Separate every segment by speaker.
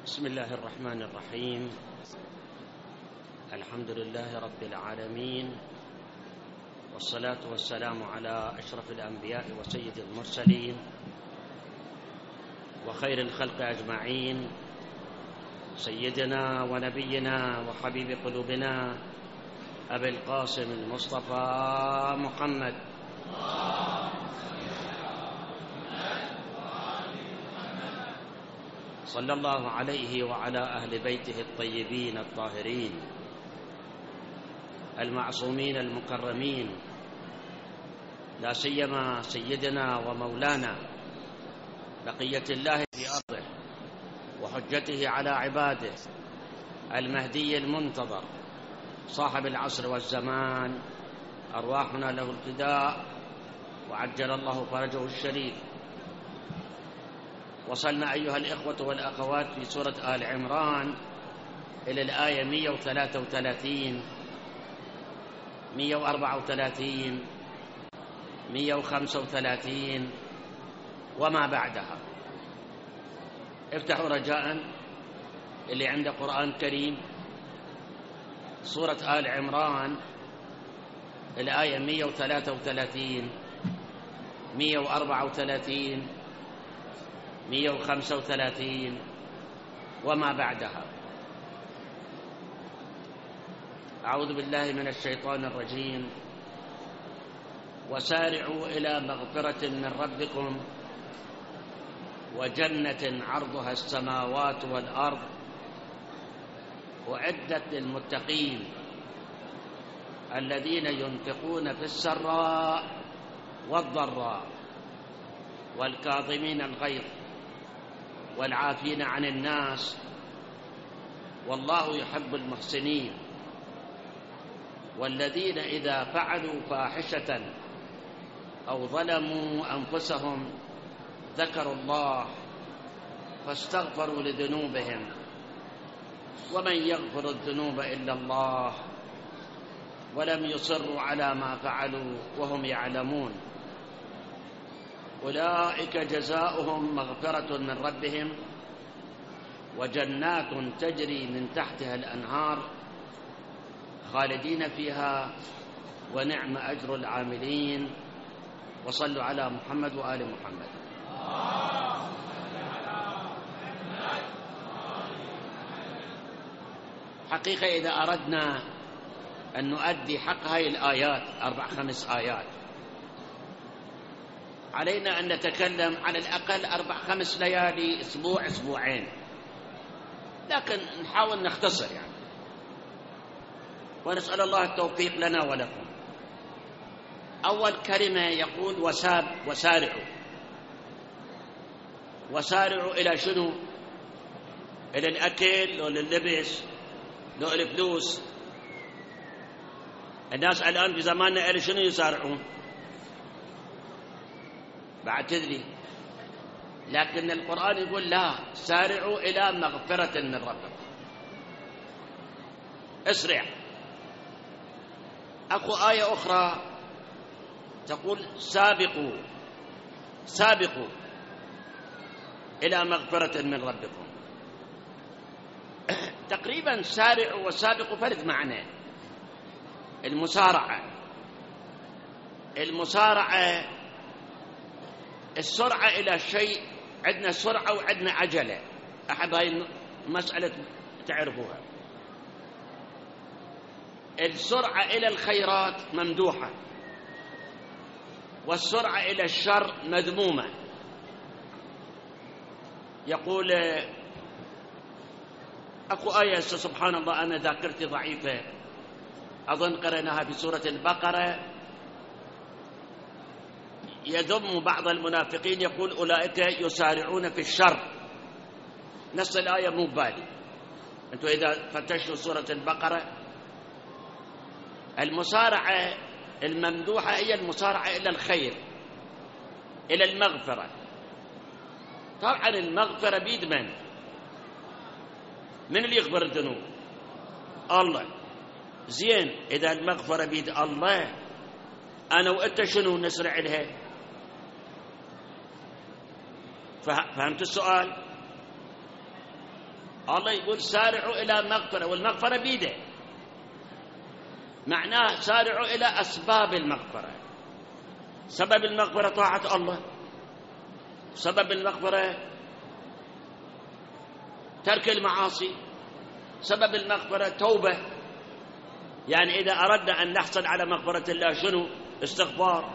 Speaker 1: بسم الله الرحمن الرحيم. الحمد لله رب العالمين، والصلاة والسلام على أشرف الأنبياء وسيد المرسلين وخير الخلق أجمعين، سيدنا ونبينا وحبيب قلوبنا أبي القاسم المصطفى محمد صلى الله عليه وعلى أهل بيته الطيبين الطاهرين المعصومين المكرمين، لا سيما سيدنا ومولانا بقية الله في أرضه وحجته على عباده المهدي المنتظر صاحب العصر والزمان، أرواحنا له الفداء وعجل الله فرجه الشريف. وصلنا أيها الإخوة والأخوات في سورة آل عمران إلى الآية 133 134 135 وما بعدها. افتحوا رجاء اللي عنده قرآن كريم سورة آل عمران الآية 133 134 135 وما بعدها. أعوذ بالله من الشيطان الرجيم. وسارعوا إلى مغفرة من ربكم وجنة عرضها السماوات والأرض أعدت للمتقين الذين ينفقون في السراء والضراء والكاظمين الغيظ والعافين عن الناس والله يحب المحسنين، والذين إذا فعلوا فاحشة أو ظلموا أنفسهم ذكروا الله فاستغفروا لذنوبهم ومن يغفر الذنوب إلا الله ولم يصروا على ما فعلوا وهم يعلمون أولئك جزاؤهم مغفرة من ربهم وجنات تجري من تحتها الأنهار خالدين فيها ونعم أجر العاملين. وصلوا على محمد وآل محمد. حقيقة إذا أردنا أن نؤدي حق هذه الآيات 4-5 آيات علينا أن نتكلم على الأقل 4-5 ليالي، أسبوع أسبوعين، لكن نحاول نختصر يعني، ونسأل الله التوفيق لنا ولكم. أول كلمة يقول وسارعوا. وسارعوا إلى شنو؟ إلى الأكل أو لللبس أو الفلوس. الناس الآن في زماننا إلى شنو يسارعون؟ بعد تدري، لكن القرآن يقول لا، سارعوا إلى مغفرة من ربكم. اسرع. أكو آية أخرى تقول سابقوا إلى مغفرة من ربكم. تقريبا سارعوا وسابقوا فرد معنى. المسارعة السرعة إلى شيء، عندنا سرعة وعندنا عجلة، أحب هاي المسألة تعرفوها. السرعة إلى الخيرات ممدوحة، والسرعة إلى الشر مذمومة. يقول أكو آية سبحان الله، أنا ذاكرتي ضعيفة، أظن قرأناها في سورة البقرة، يذم بعض المنافقين يقول أولئك يسارعون في الشر. نص الآية مو بالي، أنتم إذا فتشوا سورة البقرة المسارعة الممدوحة هي المسارعة إلى الخير، إلى المغفرة. طبعا المغفرة بيد من اللي يغفر الذنوب؟ الله. زين، إذا المغفرة بيد الله، أنا وأنت شنو نسرع لها؟ فهمت السؤال؟ الله يقول سارعوا إلى مغفرة، والمغفرة بيده، معناه سارعوا إلى أسباب المغفرة. سبب المغفرة طاعة الله، سبب المغفرة ترك المعاصي، سبب المغفرة توبة. يعني إذا أردنا أن نحصل على مغفرة الله شنو؟ استغفار.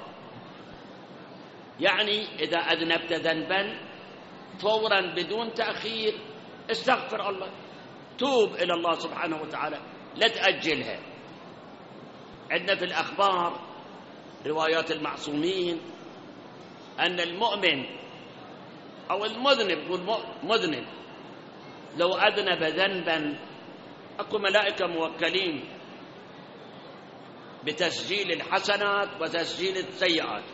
Speaker 1: يعني إذا أذنبت ذنبا فورا بدون تأخير استغفر الله، توب إلى الله سبحانه وتعالى، لا تأجلها. عندنا في الأخبار روايات المعصومين أن المؤمن أو المذنب، مذنب لو أذنب ذنبا أكو ملائكة موكلين بتسجيل الحسنات وتسجيل السيئات.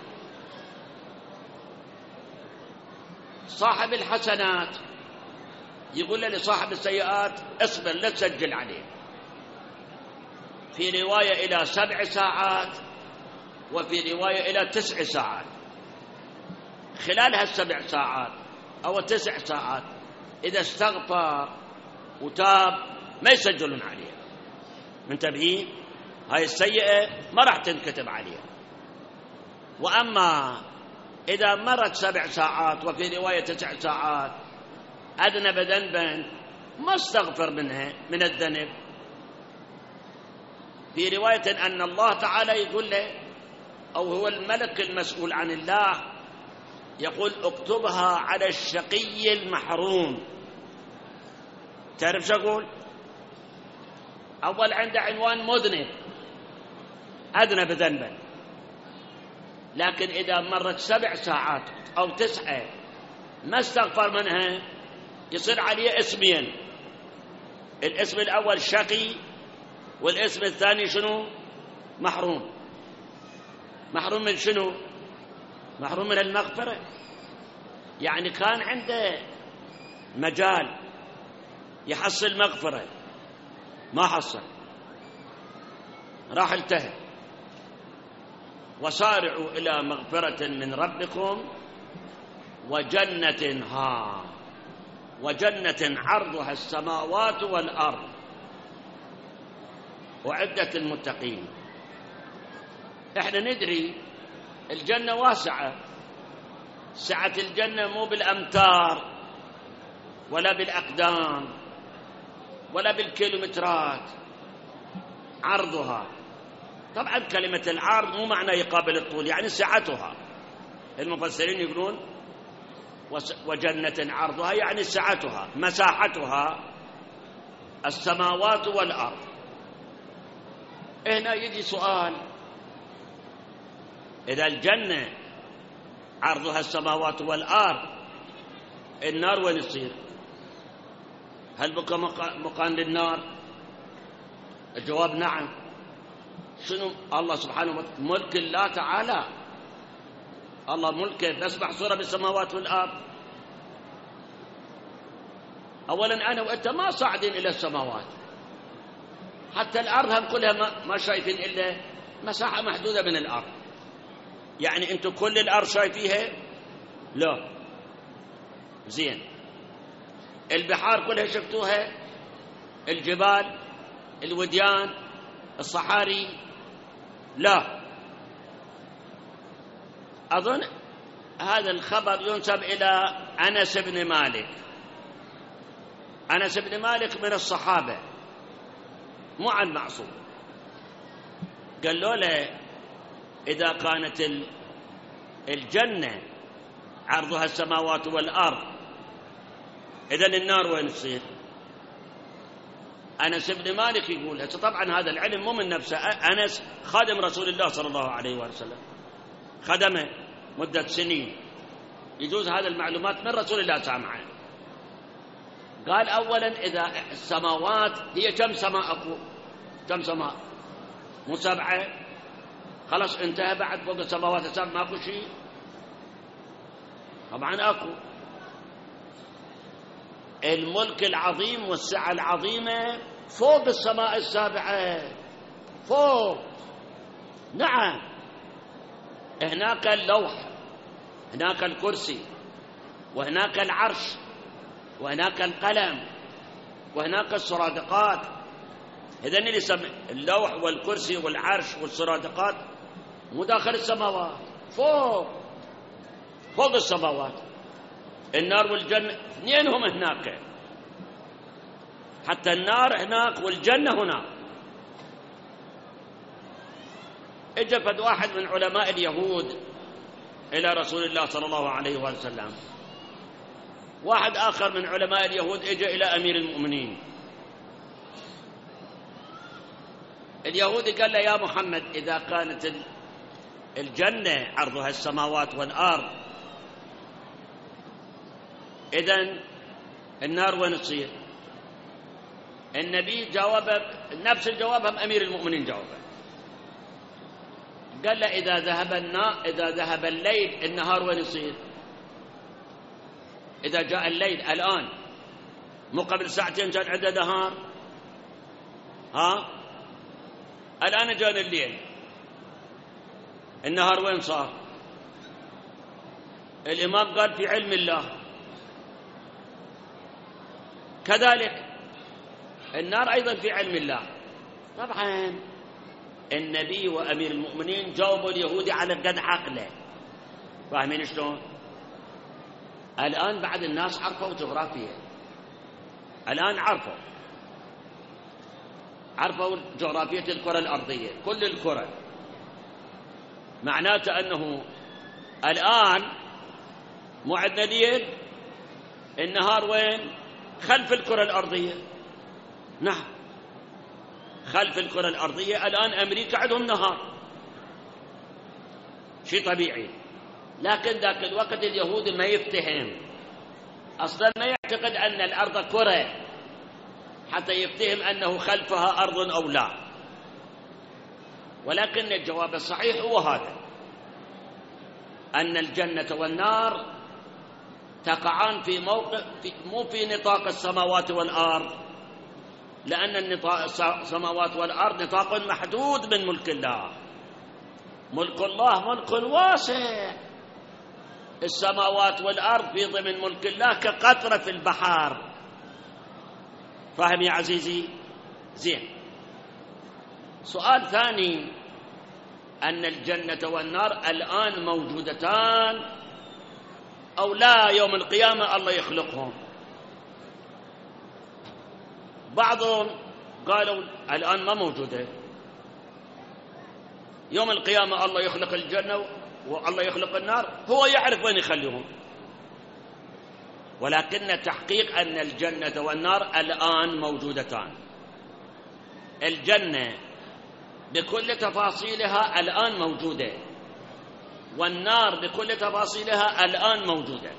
Speaker 1: صاحب الحسنات يقول لصاحب السيئات اصبر لا تسجل عليه، في رواية إلى 7 ساعات وفي رواية إلى 9 ساعات. خلال هال7 ساعات أو 9 ساعات إذا استغفر وتاب ما يسجلون عليه. منتبهين؟ هاي السيئة ما راح تنكتب عليها. وأما إذا مرت 7 ساعات وفي رواية 9 ساعات أذنب ذنبا ما استغفر من الذنب، في رواية أن الله تعالى يقول له أو هو الملك المسؤول عن الله يقول اكتبها على الشقي المحروم. تعرف شو أقول؟ أول عنده عنوان مذنب أذنب ذنبا، لكن إذا مرت 7 ساعات أو 9 ما استغفر منها يصير عليه اسمين. الاسم الأول شقي والاسم الثاني شنو؟ محروم. محروم من شنو؟ محروم من المغفرة. يعني كان عنده مجال يحصل مغفرة ما حصل، راح التهى. وسارعوا إلى مغفرة من ربكم وجنة وجنة عرضها السماوات والأرض أعدت للمتقين. احنا ندري الجنة واسعة، سعة الجنة مو بالأمتار ولا بالأقدام ولا بالكيلومترات، عرضها. طبعا كلمة العرض مو معنى يقابل الطول، يعني سعتها. المفسرين يقولون وجنة عرضها يعني سعتها، مساحتها السماوات والأرض. هنا يجي سؤال، إذا الجنة عرضها السماوات والأرض النار وين تصير؟ هل بقى مكان للنار؟ الجواب نعم. شنو الله سبحانه وتعالى ملك الله تعالى، الله ملكه بس محصورة بالسماوات والأرض. أولا أنا وأنت ما صاعدين إلى السماوات، حتى الأرض هم كلها ما شايفين إلا مساحة محدودة من الأرض. يعني أنتم كل الأرض شايفيها؟ لا. زين، البحار كلها شفتوها؟ الجبال، الوديان، الصحاري؟ لا. أظن هذا الخبر ينسب إلى أنس بن مالك. أنس بن مالك من الصحابة مو عن معصوم. قال له إذا كانت الجنة عرضها السماوات والأرض إذن النار وين تصير؟ أنس بن مالك يقول. طبعا هذا العلم مو من نفسه، أنس خادم رسول الله صلى الله عليه وسلم، خدمه مدة سنين، يجوز هذا المعلومات من رسول الله سامعه. قال أولا إذا السماوات هي كم سماء أكو؟ كم سماء؟ مو 7؟ خلاص انتهى. بعد فوق السماوات السبع ماكو شيء؟ طبعا أكو. الملك العظيم والسعة العظيمة فوق السماء السابعة، فوق. نعم، هناك اللوح، هناك الكرسي، وهناك العرش، وهناك القلم، وهناك السرادقات. إذن اللي اللوح والكرسي والعرش والسرادقات مو داخل السماوات، فوق السماوات. النار والجنة اثنينهم هناك، حتى النار هناك والجنة هناك. اجى فد واحد من علماء اليهود إلى رسول الله صلى الله عليه وسلم، واحد آخر من علماء اليهود اجى إلى أمير المؤمنين. اليهودي قال له: يا محمد، إذا كانت الجنة عرضها السماوات والأرض، إذن النار وين تصير؟ النبي جاوب نفس الجواب هم أمير المؤمنين جاوبه، قال له: إذا ذهب الليل النهار وين يصير؟ إذا جاء الليل الآن، مو قبل ساعتين كان عنده نهار، الآن جاء الليل، النهار وين صار؟ الإمام قال: في علم الله. كذلك النار أيضا في علم الله. طبعا النبي وأمير المؤمنين جاوبوا اليهودي على قد عقله. فاهمين شلون؟ الآن بعد الناس عرفوا جغرافيا، الآن عرفوا جغرافية الكرة الأرضية، كل الكرة. معناته أنه الآن مو عندنا ليل، النهار وين؟ خلف الكرة الأرضية. نعم، خلف الكرة الأرضية الآن أمريكا عندهم نهار، شيء طبيعي. لكن ذاك الوقت اليهود ما يفتهم، أصلا ما يعتقد أن الأرض كرة حتى يفتهم أنه خلفها أرض أو لا. ولكن الجواب الصحيح هو هذا، أن الجنة والنار تقعان في موقع مو في نطاق السماوات والأرض، لأن السماوات والأرض نطاق محدود من ملك الله. ملك الله ملك واسع، السماوات والأرض في ضمن ملك الله كقطرة في البحر. فاهم يا عزيزي؟ زين. سؤال ثاني، أن الجنة والنار الآن موجودتان أو لا يوم القيامة الله يخلقهم؟ بعضهم قالوا الآن ما موجودة، يوم القيامة الله يخلق الجنة والله يخلق النار، هو يعرف وين يخليهم. ولكن تحقيق أن الجنة والنار الآن موجودتان. الجنة بكل تفاصيلها الآن موجودة، والنار بكل تفاصيلها الآن موجودة.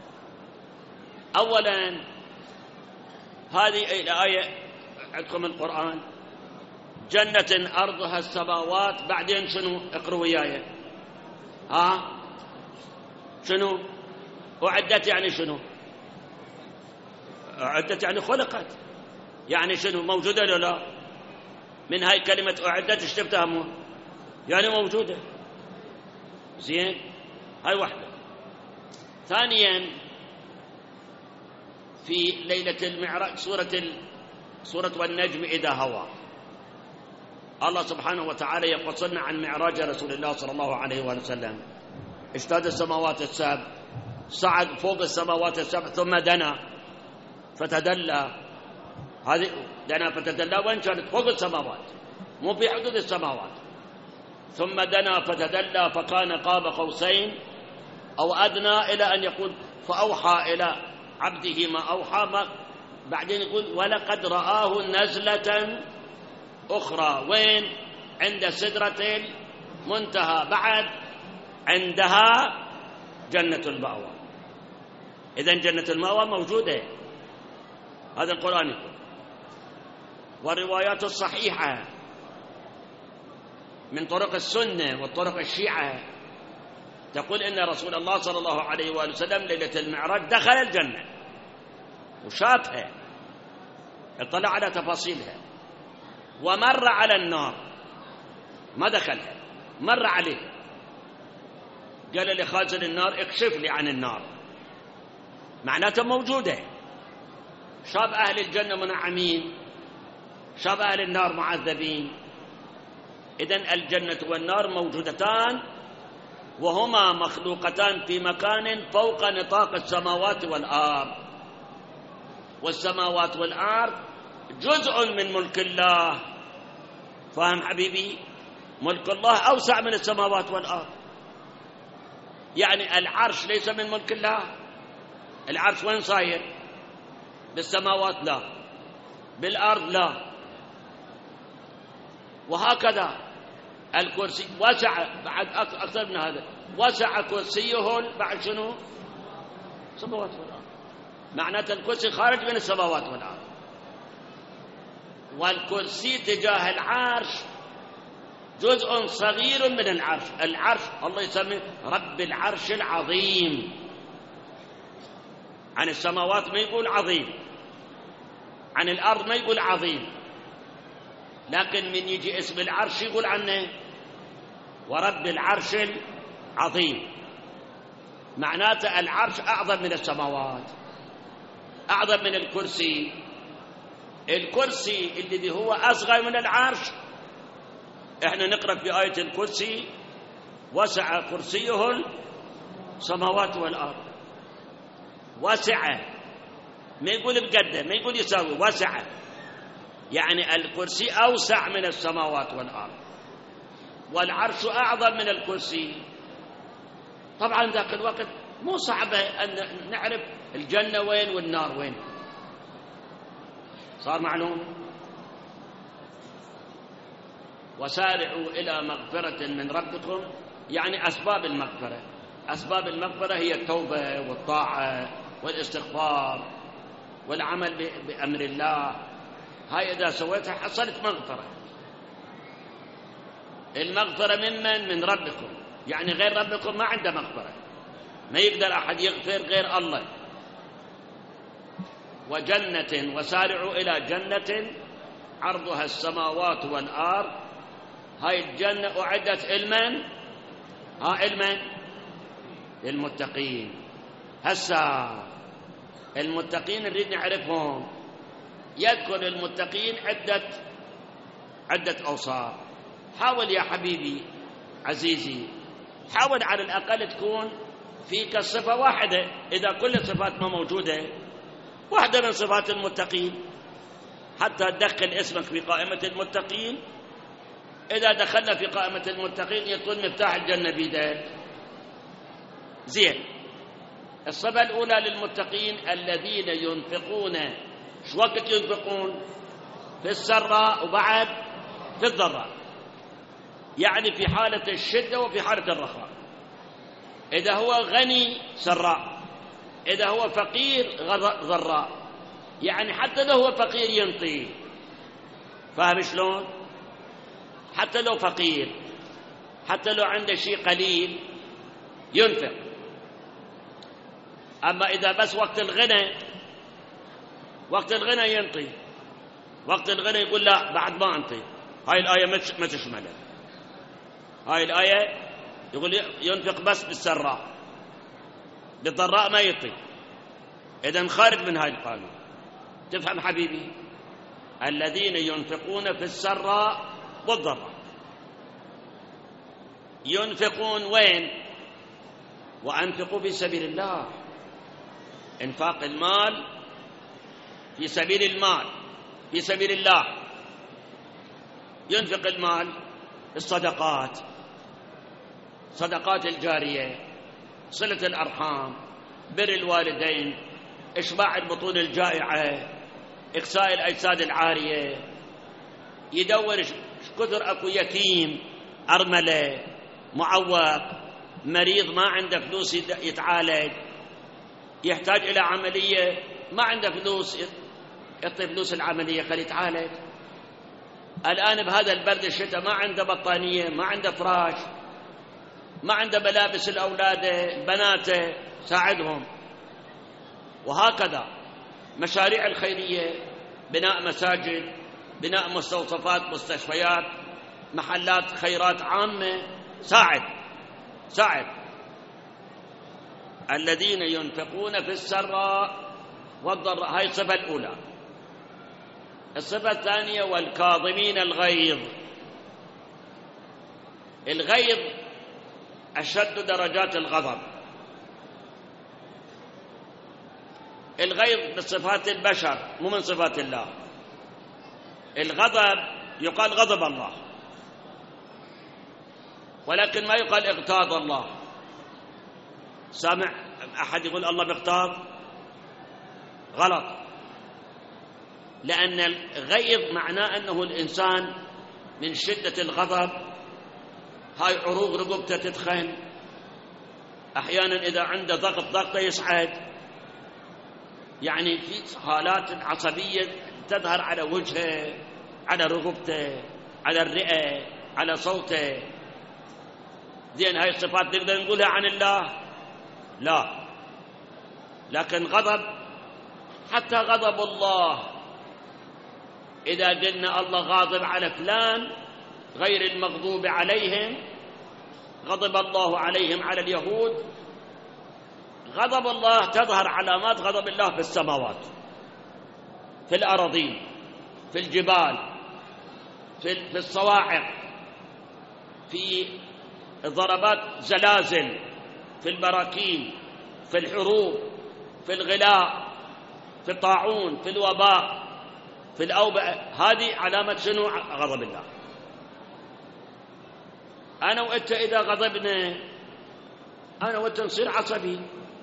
Speaker 1: أولا هذه الآية عندكم القرآن، جنة أرضها السماوات، بعدين شنو؟ اقروا وياي. شنو؟ أعدت يعني شنو؟ أعدت يعني خلقت، يعني شنو؟ موجودة ولا لا؟ من هاي كلمة أعدت ايش تفهموا؟ يعني موجودة. زين، هاي واحدة. ثانيا، في ليلة المعراج سورة والنجم إذا هوى، الله سبحانه وتعالى يقصنا عن معراج رسول الله صلى الله عليه وسلم. اجتاز السماوات السبع، صعد فوق السماوات السبع، ثم دنا فتدلى. هذه دنا فتدلى وين كانت؟ فوق السماوات، مو في حدود السماوات. ثم دنا فتدلى فكان قاب قوسين أو أدنى، إلى أن يقول فأوحى إلى عبده ما أوحى. بعدين يقول ولقد رآه نزلة أخرى، وين؟ عند سدرة المنتهى، بعد عندها جنة المأوى. إذن جنة المأوى موجودة، هذا القرآن يقول. والروايات الصحيحة من طرق السنة والطرق الشيعة تقول إن رسول الله صلى الله عليه وسلم ليلة المعراج دخل الجنة وشافها، اطلع على تفاصيلها، ومر على النار، ما دخلها، مر عليه، قال لخازن النار اكشف لي عن النار، معناته موجودة. شاب أهل الجنة منعمين، شاب أهل النار معذبين. إذن الجنة والنار موجودتان، وهما مخلوقتان في مكان فوق نطاق السماوات والأرض، والسماوات والأرض جزء من ملك الله. فاهم حبيبي؟ ملك الله أوسع من السماوات والأرض. يعني العرش ليس من ملك الله. العرش وين صاير؟ بالسماوات لا، بالأرض لا. وهكذا الكرسي وسع بعد أكثر من هذا، وسع كرسيه بعد شنو؟ السماوات والأرض. معناته الكرسي خارج من السماوات والأرض. والكرسي تجاه العرش جزء صغير من العرش. العرش الله يسميه رب العرش العظيم. عن السماوات ما يقول عظيم، عن الأرض ما يقول عظيم، لكن من يجي اسم العرش يقول عنه ورب العرش العظيم. معناته العرش أعظم من السماوات، أعظم من الكرسي. الكرسي الذي هو أصغر من العرش، احنا نقرأ في آية الكرسي وسع كرسيه السماوات والأرض. وسع، ما يقول بقدر، ما يقول يساوي، وسع. يعني الكرسي أوسع من السماوات والأرض، والعرش أعظم من الكرسي. طبعا ذاك الوقت مو صعبة أن نعرف الجنة وين والنار وين، صار معلوم. وسارعوا إلى مغفرة من ربكم، يعني أسباب المغفرة. أسباب المغفرة هي التوبة والطاعة والاستغفار والعمل بأمر الله. هاي إذا سويتها حصلت مغفرة. المغفرة ممن؟ من ربكم، يعني غير ربكم ما عنده مغفرة، ما يقدر أحد يغفر غير الله. وجنة، وسارعوا إلى جنة عرضها السماوات والأرض. هاي الجنة أعدت لمن؟ علما للمتقين. هسا المتقين نريد نعرفهم. يذكر المتقين عدة أوصاف. حاول يا حبيبي عزيزي، حاول على الأقل تكون فيك صفة واحدة، إذا كل الصفات ما موجودة واحدة من صفات المتقين، حتى تدخل اسمك في قائمة المتقين. إذا دخلنا في قائمة المتقين يكون مفتاح الجنة بيدك. زين. الصفة الأولى للمتقين الذين ينفقون. شو وقت ينفقون؟ في السراء وبعد في الضراء، يعني في حالة الشدة وفي حالة الرخاء. إذا هو غني سراء، إذا هو فقير ضراء، يعني حتى لو هو فقير ينطي. فاهم شلون؟ حتى لو فقير، حتى لو عنده شيء قليل ينفق. أما إذا بس وقت الغنى، وقت الغنى ينطي، وقت الغنى يقول لا بعد ما أنطي. هاي الآية ما تشمله. هاي الآية يقول ينفق بس بالسراء، بالضراء ما يعطي. إذن خارج من هاي القانون. تفهم حبيبي؟ الذين ينفقون في السراء والضراء. ينفقون وين؟ وأنفقوا في سبيل الله. إنفاق المال في سبيل المال، في سبيل الله. ينفق المال الصدقات، صدقات الجارية، صلة الأرحام، بر الوالدين، إشباع البطون الجائعة، إقساء الأجساد العارية. يدور كثر أكو يتيم، أرملة، معوق، مريض ما عنده فلوس يتعالج، يحتاج إلى عملية ما عنده فلوس، يعطي فلوس العملية خلي يتعالج. الآن بهذا البرد الشتاء ما عنده بطانية، ما عنده فراش، ما عنده ملابس الأولاد بناته، ساعدهم. وهكذا مشاريع الخيرية، بناء مساجد، بناء مستوصفات، مستشفيات، محلات خيرات عامة، ساعد. الذين ينفقون في السراء والضراء. هاي الصفة الأولى. الصفة الثانية والكاظمين الغيظ. الغيظ أشد درجات الغضب. الغيظ من صفات البشر مو من صفات الله. الغضب يقال غضب الله، ولكن ما يقال اغتاظ الله. سامع أحد يقول الله بيغتاظ؟ غلط، لأن الغيظ معناه أنه الإنسان من شدة الغضب هاي عروق رقبته تدخن، أحيانا إذا عنده ضغطه يصعد، يعني في حالات عصبية تظهر على وجهه، على رقبته، على الرئة، على صوته. زين هاي الصفات نقدر نقولها عن الله؟ لا. لكن غضب، حتى غضب الله إذا قلنا الله غاضب على فلان غير المغضوب عليهم، غضب الله عليهم على اليهود، غضب الله تظهر علامات غضب الله في السماوات، في الأراضين، في الجبال، في الصواعق، في ضربات زلازل، في البراكين، في الحروب، في الغلاء، في الطاعون، في الوباء، في الأوبئة. هذه علامة شنو؟ غضب الله. أنا وأنت إذا غضبنا أنا وأنت نصير عصبي،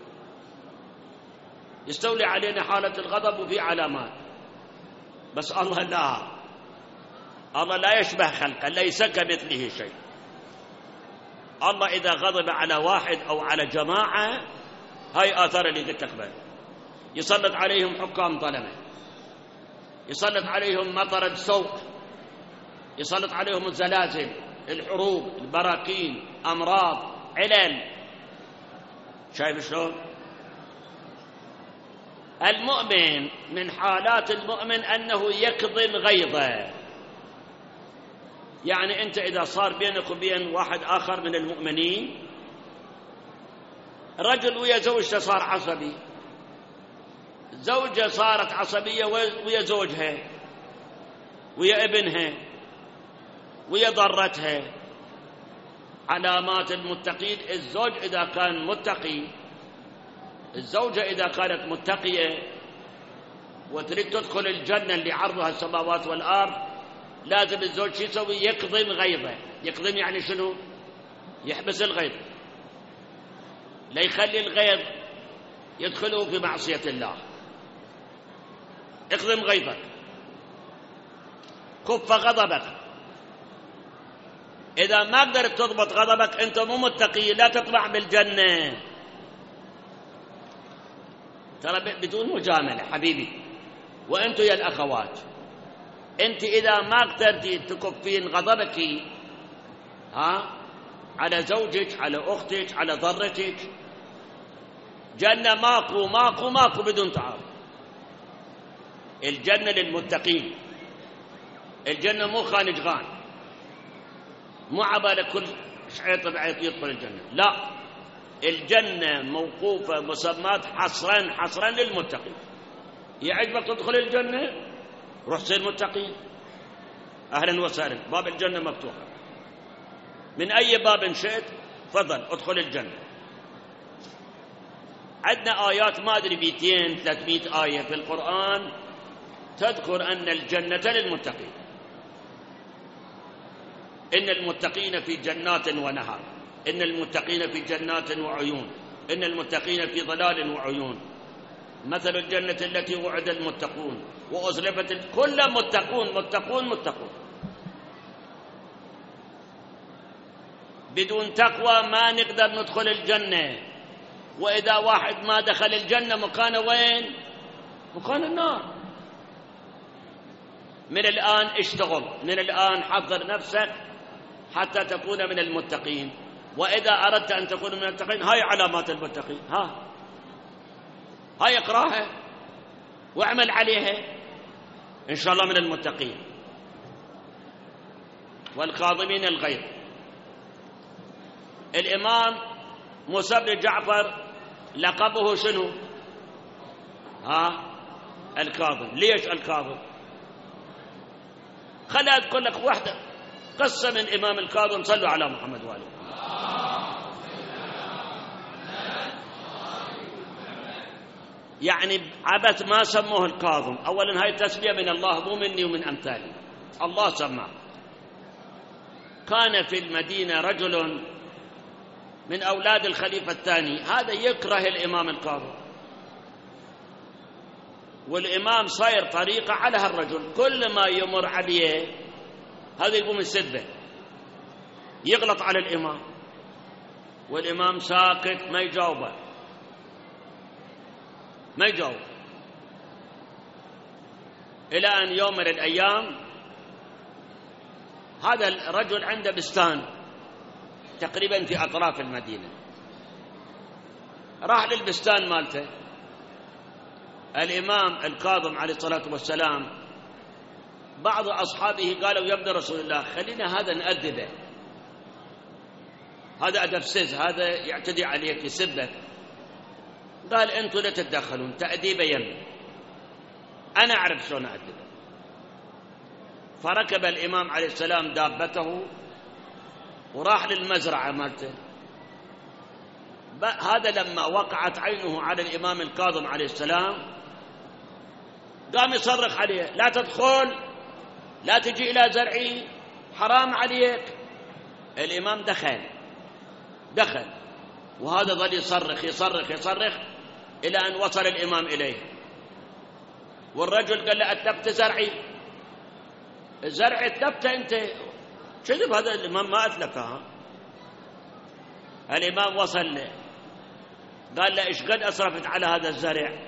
Speaker 1: يستولي علينا حالة الغضب وفي علامات. بس الله لا، الله لا يشبه خلقه، ليس كمثله شيء. الله إذا غضب على واحد أو على جماعة، هاي آثار اللي قلت لك، يسلط عليهم حكام ظلمة، يسلط عليهم مطر سوء، يسلط عليهم الزلازل، الحروب، البراكين، أمراض، علل. شايف شلون؟ المؤمن من حالات المؤمن أنه يكظم غيظه. يعني أنت إذا صار بينك وبين واحد آخر من المؤمنين، رجل ويا زوجته صار عصبي، زوجة صارت عصبية ويا زوجها، ويا ابنها، ويا ضرتها. علامات المتقين: الزوج إذا كان متقي، الزوجة إذا كانت متقية وتريد تدخل الجنة اللي عرضها السماوات والأرض، لازم الزوج شو يسوي؟ يكظم غيظه. يكظم يعني شنو؟ يحبس الغيظ، لا يخلي الغيظ يدخله في معصية الله. اكظم غيظك، كف غضبك. إذا ما قدرت تضبط غضبك أنت مو متقي، لا تطلع بالجنة. ترى بدون مجاملة حبيبي، وأنتوا يا الأخوات، أنت إذا ما قدرتي تكفين غضبك على زوجك، على أختك، على ضرتك، جنة ماكو ماكو ماكو بدون تعارض. الجنة للمتقين، الجنة مو خانجغان، مو عبالة كل شعيط بعيط يدخل الجنة، لا، الجنة موقوفة مسمات حصرا للمتقين. يعجبك تدخل الجنة، روح صير متقين، أهلا وسهلا، باب الجنة مفتوح، من أي باب شئت فضل ادخل الجنة. عندنا آيات ما أدري 200-300 آية في القرآن تذكر أن الجنة للمتقين. إن المتقين في جنات ونهر، إن المتقين في جنات وعيون، إن المتقين في ظلال وعيون، مثل الجنة التي وعد المتقون وأزلفت كل متقون متقون متقون. بدون تقوى ما نقدر ندخل الجنة، وإذا واحد ما دخل الجنة مكانه وين؟ مكان النار. من الآن اشتغل، من الآن حضر نفسك حتى تكون من المتقين. وإذا أردت أن تكون من المتقين، هاي علامات المتقين، هاي اقراها واعمل عليها إن شاء الله من المتقين. والكاظمين الغيظ. الإمام موسى بن جعفر لقبه شنو؟ الكاظم. ليش الكاظم؟ خليني أذكر لك واحدة قصة من إمام الكاظم. صلوا على محمد وآله. يعني عبث ما سموه الكاظم. أولا هاي التسمية من الله مو مني ومن أمثالي، الله سماه. كان في المدينة رجل من أولاد الخليفة الثاني، هذا يكره الإمام الكاظم، والإمام صاير طريقة على هالرجل، كل ما يمر عليه هذا يقوم يسبه، يغلط على الإمام، والإمام ساكت ما يجاوبه، ما يجاوب. إلى أن يوم من الأيام هذا الرجل عنده بستان تقريبا في أطراف المدينة، راح للبستان مالته الإمام الكاظم عليه الصلاة والسلام. بعض أصحابه قالوا يا ابن رسول الله خلينا هذا نأدبه، هذا أدبسز، هذا يعتدي عليك يسبك. قال أنتم لا تتدخلون، تأديبه يمي، أنا أعرف شلون أدبه. فركب الإمام عليه السلام دابته وراح للمزرعة مالته. هذا لما وقعت عينه على الإمام الكاظم عليه السلام قام يصرخ عليه لا تدخل، لا تجي إلى زرعي، حرام عليك. الإمام دخل وهذا ظل يصرخ يصرخ يصرخ إلى أن وصل الإمام إليه. والرجل قال له أتلفت زرعي، الزرع اتلفت أنت. كذب هذا الإمام، ما أتلفها. الإمام وصل له قال له إيش قد أصرفت على هذا الزرع؟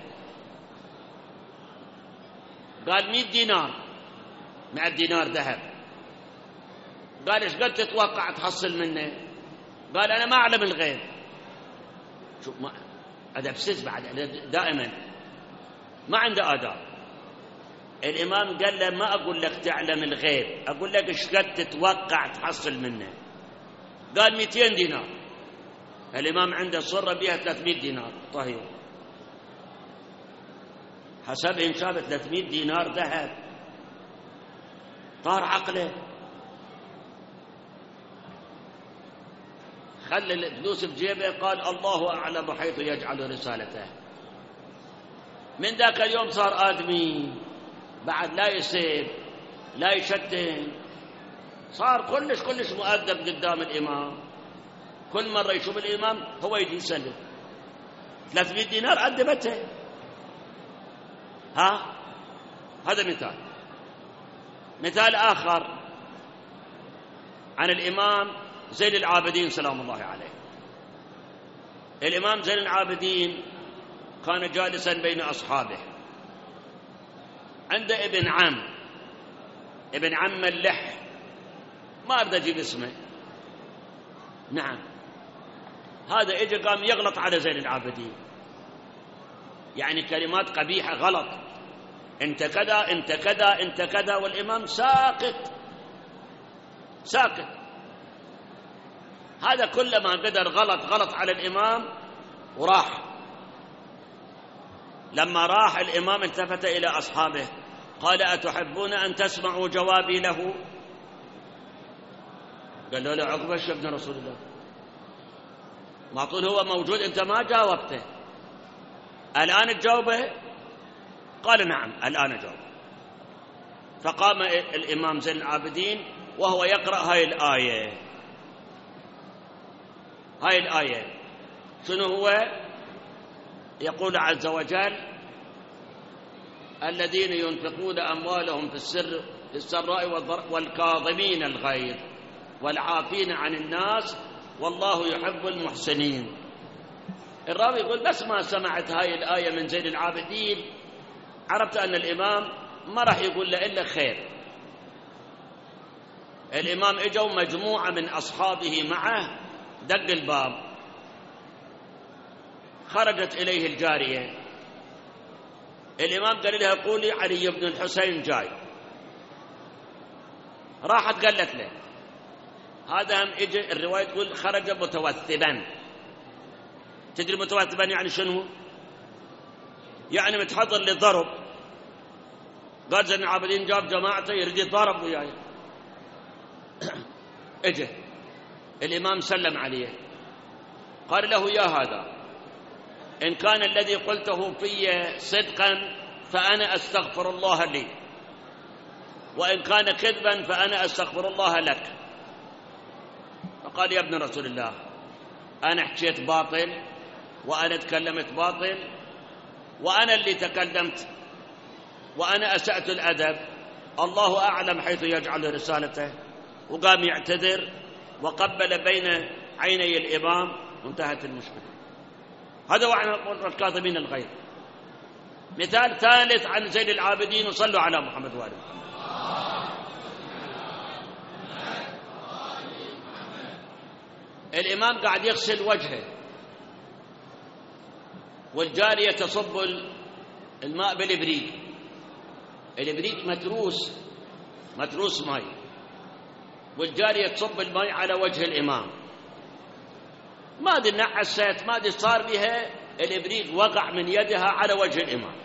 Speaker 1: قال 100 دينار، 100 دينار ذهب. قال إيش قد تتوقع تحصل منه؟ قال أنا ما أعلم الغيب. شوف ما أدب سيس بعد دائما ما عنده آداب. الإمام قال له ما أقول لك تعلم الغيب، أقول لك إيش قد تتوقع تحصل منه. قال 200 دينار. الإمام عنده صرة بها 300 دينار طهير، حسبهم شافت 300 دينار ذهب، طار عقله، خلى الفلوس بجيبه، قال الله أعلم حيث يجعل رسالته. من ذاك اليوم صار آدمي، بعد لا يسيب لا يشتم، صار كلش مؤدب قدام الإمام. كل مرة يشوف الإمام هو يجي يسلم. 300 دينار أدبته. هذا مثال آخر عن الإمام زين العابدين سلام الله عليه. الإمام زين العابدين كان جالسا بين أصحابه، عنده ابن عم اللح، ما أبدأ أجيب اسمه. نعم، هذا إجا قام يغلط على زين العابدين، يعني كلمات قبيحة غلط، أنت كذا أنت كذا أنت كذا، والإمام ساكت. هذا كلما قدر غلط على الإمام وراح. لما راح الإمام التفت إلى أصحابه قال أتحبون أن تسمعوا جوابي له؟ قال له لا عقبة يا ابن رسول الله، ما طول هو موجود أنت ما جاوبته، الآن تجاوبه؟ قال نعم الآن أجاوب. فقام الإمام زين العابدين وهو يقرأ هاي الآية. شنو هو؟ يقول عز وجل الذين ينفقون أموالهم في السراء والكاظمين الغيظ والعافين عن الناس والله يحب المحسنين. الراوي يقول بس ما سمعت هاي الآية من زين العابدين عرفت أن الإمام ما راح يقول له إلا خير. الإمام إجوا مجموعة من أصحابه معه، دق الباب، خرجت إليه الجارية. الإمام قال لها قولي علي بن الحسين جاي. راحت قالت له، هذا هم إجا الرواية تقول خرج متوثبا. تدري متوثبا يعني شنو؟ يعني متحضر للضرب، قال زين العابدين جاب جماعته يريد يتضارب وياي. اجى الإمام سلم عليه قال له يا هذا إن كان الذي قلته في صدقا فأنا أستغفر الله لي، وإن كان كذبا فأنا أستغفر الله لك. فقال يا ابن رسول الله أنا حكيت باطل وأنا تكلمت باطل وأنا اللي تكلمت وأنا أسأت الأدب، الله أعلم حيث يجعل رسالته. وقام يعتذر وقبل بين عيني الإمام وانتهت المشكلة. هذا وعن الكاظمين الغيظ. مثال ثالث عن زين العابدين، وصلوا على محمد وآل محمد. الإمام قاعد يغسل وجهه والجارية تصب الماء بالإبريق. الإبريق متروس ماء، والجارية تصب الماء على وجه الإمام. ما أدري نعست، ما أدري صار بها، الإبريق وقع من يدها على وجه الإمام.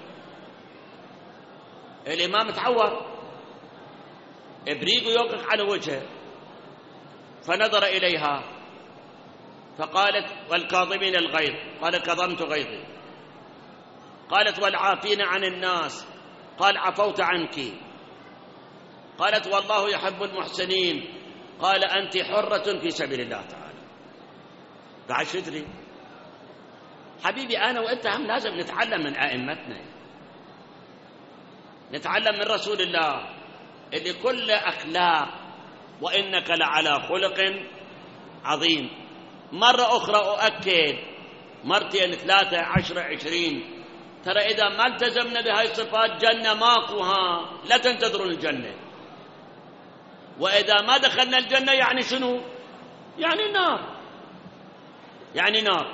Speaker 1: الإمام تعور، إبريق يوقع على وجهه، فنظر إليها فقالت والكاظمين الغيظ، قال كظمت غيظي. قالت والعافين عن الناس، قال عفوت عنك. قالت والله يحب المحسنين، قال أنت حرة في سبيل الله تعالى. قاعد شدري حبيبي، أنا وأنت هم لازم نتعلم من أئمتنا، نتعلم من رسول الله اللي كل أخلاق، وإنك لعلى خلق عظيم. مرة أخرى أؤكد، مرتين 3 10 20، ترى إذا ما التزمنا بهاي الصفات جنة ماكوها، لا تنتظرون الجنة. وإذا ما دخلنا الجنة يعني شنو؟ يعني نار، يعني نار.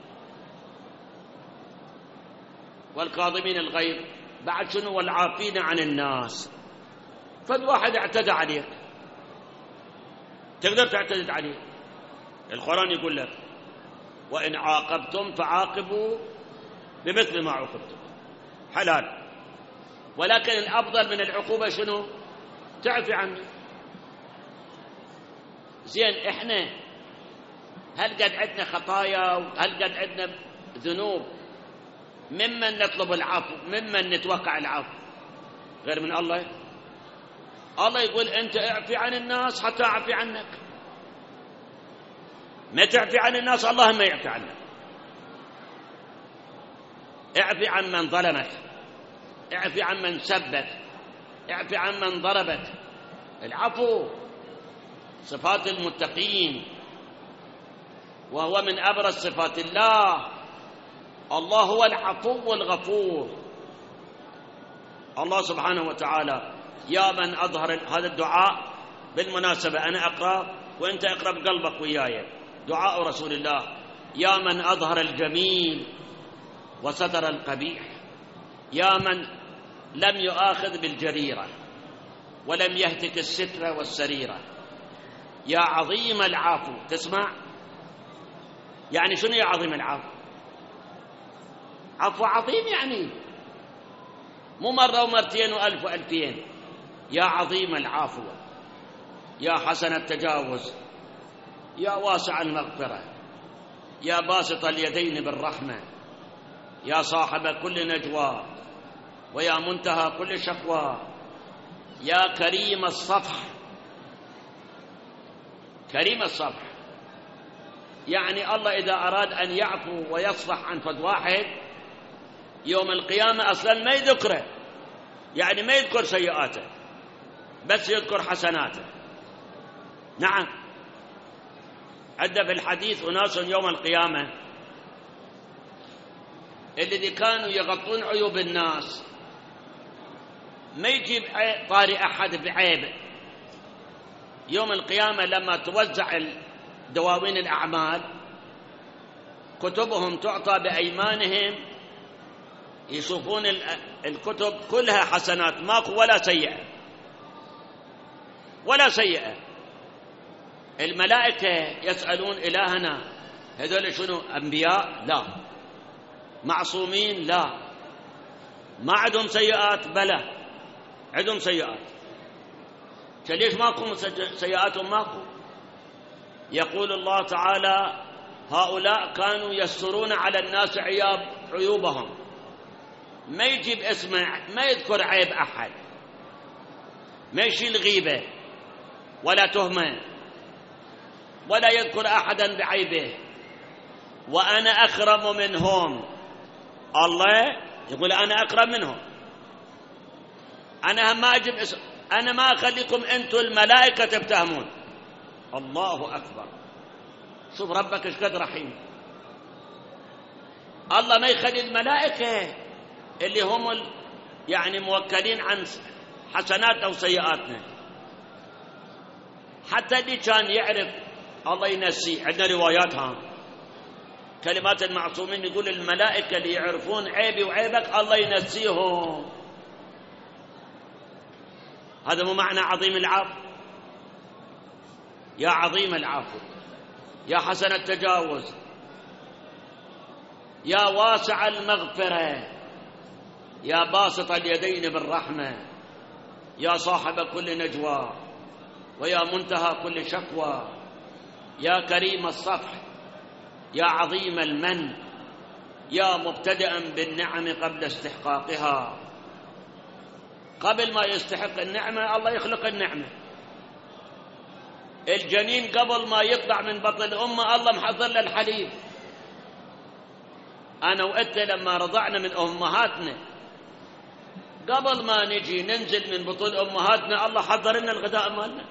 Speaker 1: والكاظمين الغيظ بعد شنو؟ والعافين عن الناس. فالواحد اعتدى عليك، تقدر تعتدي عليه. القرآن يقول لك وإن عاقبتم فعاقبوا بمثل ما عوقبتم، حلال. ولكن الأفضل من العقوبة شنو؟ تعفي عنه. زين إحنا هل قد عندنا خطايا وهل قد عندنا ذنوب ممن نطلب العفو، ممن نتوقع العفو غير من الله؟ الله يقول أنت اعفي عن الناس حتى أعفي عنك. ما تعفي عن الناس الله ما يعفي عنك. اعفي عن من ظلمك، اعفي عن من سبك، اعفي عن من ضربك. العفو صفات المتقين، وهو من أبرز صفات الله. الله هو العفو الغفور. الله سبحانه وتعالى يا من أظهر هذا الدعاء، بالمناسبة أنا أقرأ وأنت أقرأ بقلبك وياي، دعاء رسول الله: يا من أظهر الجميل وستر القبيح، يا من لم يؤاخذ بالجريرة ولم يهتك الستر والسريرة، يا عظيم العفو. تسمع يعني شنو يا عظيم العفو؟ عفو عظيم يعني مو مرة ومرتين وألف وألفين. يا عظيم العفو، يا حسن التجاوز، يا واسع المغفرة، يا باسط اليدين بالرحمة، يا صاحب كل نجوى ويا منتهى كل شقوى، يا كريم الصفح. كريم الصفح يعني الله إذا أراد أن يعفو ويصفح عن فد واحد يوم القيامة أصلا ما يذكره، يعني ما يذكر سيئاته بس يذكر حسناته. نعم، عند في الحديث أناس يوم القيامة الذي كانوا يغطون عيوب الناس، ما يجيب طاري أحد بعيب. يوم القيامة لما توزع دواوين الأعمال كتبهم تعطى بأيمانهم، يشوفون الكتب كلها حسنات، ماكو ولا سيئة ولا سيئة. الملائكة يسألون إلهنا هذول شنو؟ أنبياء؟ لا. معصومين؟ لا. ما عندهم سيئات؟ بلى. عندهم سيئات. ليش ماكو سيئاتهم؟ ماكو. يقول الله تعالى هؤلاء كانوا يسترون على الناس عيوبهم، ما يجيب اسمه، ما يذكر عيب أحد، ما يشيل غيبة ولا تهمة ولا يذكر أحدا بعيبه. وأنا أكرم منهم. الله يقول أنا أكرم منهم، أنا ما أجيب اسم، أنا ما أخليكم أنتم الملائكة تفتهمون. الله أكبر. شوف ربك ايش قد رحيم. الله ما يخلي الملائكة اللي هم يعني موكلين عن حسناتنا وسيئاتنا، حتى اللي كان يعرف الله ينسيه. عندنا روايات كلمات المعصومين يقول الملائكة اللي يعرفون عيبي وعيبك الله ينسيهم. هذا مو معنى عظيم العفو. يا عظيم العفو، يا حسن التجاوز، يا واسع المغفرة، يا باسط اليدين بالرحمة، يا صاحب كل نجوى ويا منتهى كل شكوى، يا كريم الصفح، يا عظيم المن، يا مبتدئا بالنعم قبل استحقاقها. قبل ما يستحق النعمة الله يخلق النعمة. الجنين قبل ما يطلع من بطن أمه الله محضر له الحليب. أنا وأنت لما رضعنا من أمهاتنا قبل ما نجي ننزل من بطون أمهاتنا الله حضر لنا الغذاء مالنا.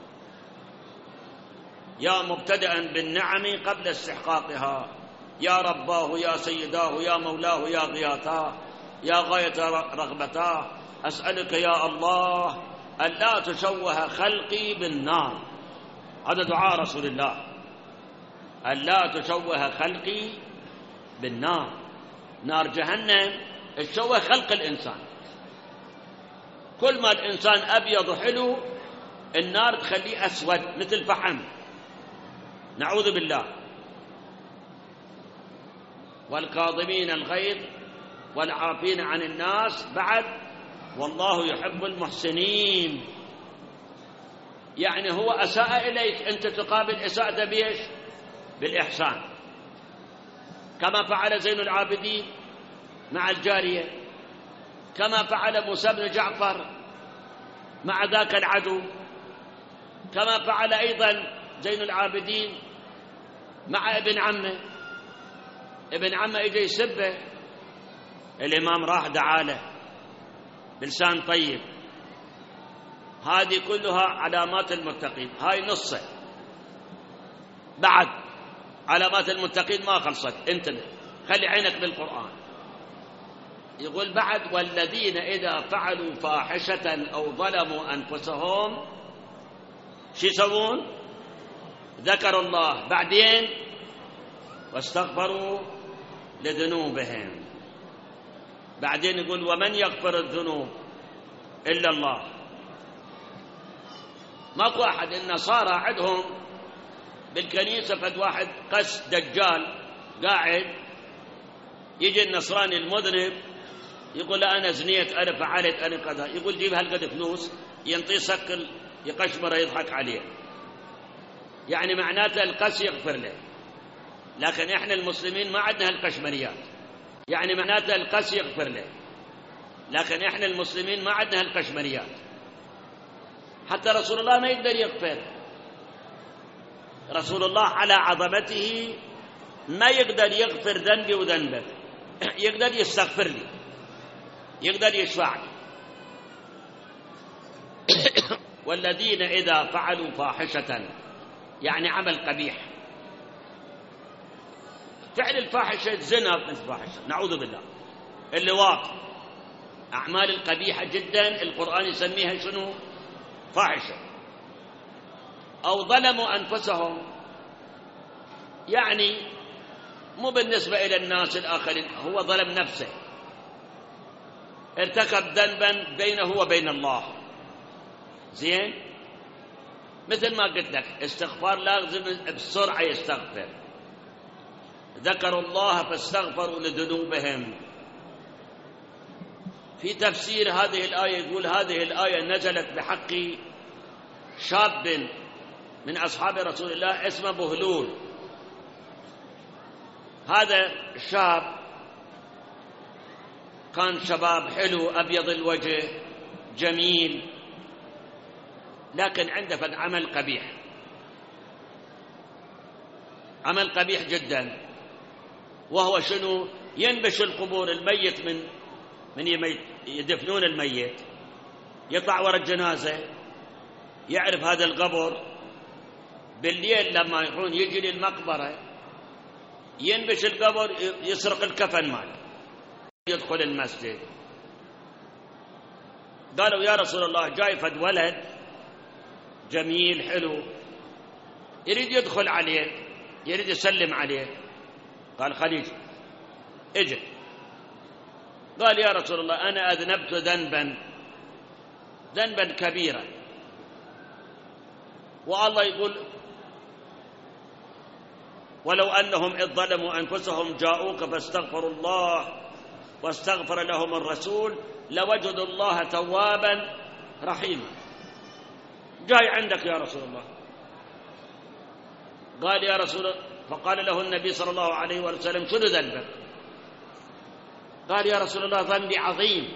Speaker 1: يا مبتدئا بالنعم قبل استحقاقها، يا رباه يا سيداه يا مولاه يا غياثاه يا غاية رغبتاه، أسألك يا الله ألا تشوه خلقي بالنار. هذا دعاء رسول الله، ألا تشوه خلقي بالنار. نار جهنم تشوه خلق الإنسان. كل ما الإنسان أبيض حلو النار تخليه أسود مثل فحم، نعوذ بالله. والكاظمين الغيظ والعافين عن الناس بعد والله يحب المحسنين. يعني هو أساء إليك، أنت تقابل إساءته بإيش؟ بالإحسان، كما فعل زين العابدين مع الجارية، كما فعل موسى بن جعفر مع ذاك العدو، كما فعل أيضا زين العابدين مع ابن عمه. ابن عمه إجا يسبه، الإمام راح دعاله بلسان طيب. هذه كلها علامات المتقين، هاي نصه. بعد علامات المتقين ما خلصت، انتبه خلي عينك بالقرآن. يقول بعد والذين إذا فعلوا فاحشة أو ظلموا أنفسهم شو يسوون؟ ذكروا الله، بعدين واستغفروا لذنوبهم. بعدين يقول ومن يغفر الذنوب إلا الله. ماكو أحد. النصارى عندهم بالكنيسة فد واحد قس دجال قاعد، يجي النصراني المذنب يقول لا أنا زنيت أنا فعلت أنا كذا، يقول جيب هالقد فلوس، ينطيه سكل يقشمره يضحك عليه. يعني معناته القس يغفر له. لكن إحنا المسلمين ما عندنا هالقشمريات. يعني معناته القس يغفر له، لكن إحنا المسلمين ما عندنا هالقشمريات. حتى رسول الله ما يقدر يغفر. رسول الله على عظمته ما يقدر يغفر ذنبي وذنبك، يقدر يستغفر لي، يقدر يشفع لي. والذين إذا فعلوا فاحشة يعني عمل قبيح. فعل الفاحشة الزنا الفاحشة نعوذ بالله، اللواط، أعمال القبيحة جدا القرآن يسميها شنو؟ فاحشة. أو ظلموا أنفسهم، يعني مو بالنسبة إلى الناس الآخرين، هو ظلم نفسه، ارتكب ذنبا بينه وبين الله. زين، مثل ما قلت لك استغفار لازم بسرعة يستغفر. ذكروا الله فاستغفروا لذنوبهم. في تفسير هذه الآية يقول هذه الآية نزلت بحق شاب من أصحاب رسول الله اسمه بهلول. هذا الشاب كان شباب حلو أبيض الوجه جميل، لكن عنده فد عمل قبيح، عمل قبيح جدا، وهو شنو؟ ينبش القبور، الميت من يدفنون الميت يطلع وراء الجنازة، يعرف هذا القبر، بالليل لما يكون يجي للمقبرة ينبش القبر، يسرق الكفن ماله، يدخل المسجد. قالوا يا رسول الله جاي فد ولد جميل حلو يريد يدخل عليك، يريد يسلم عليك. قال خليج اجي. قال يا رسول الله أنا أذنبت ذنبا كبيرا، والله يقول ولو أنهم إذ ظلموا أنفسهم جاءوك فاستغفروا الله واستغفر لهم الرسول لوجدوا الله توابا رحيما. جاي عندك يا رسول الله. قال يا رسول الله، فقال له النبي صلى الله عليه وسلم شنو ذنبك؟ قال يا رسول الله ذنبي عظيم.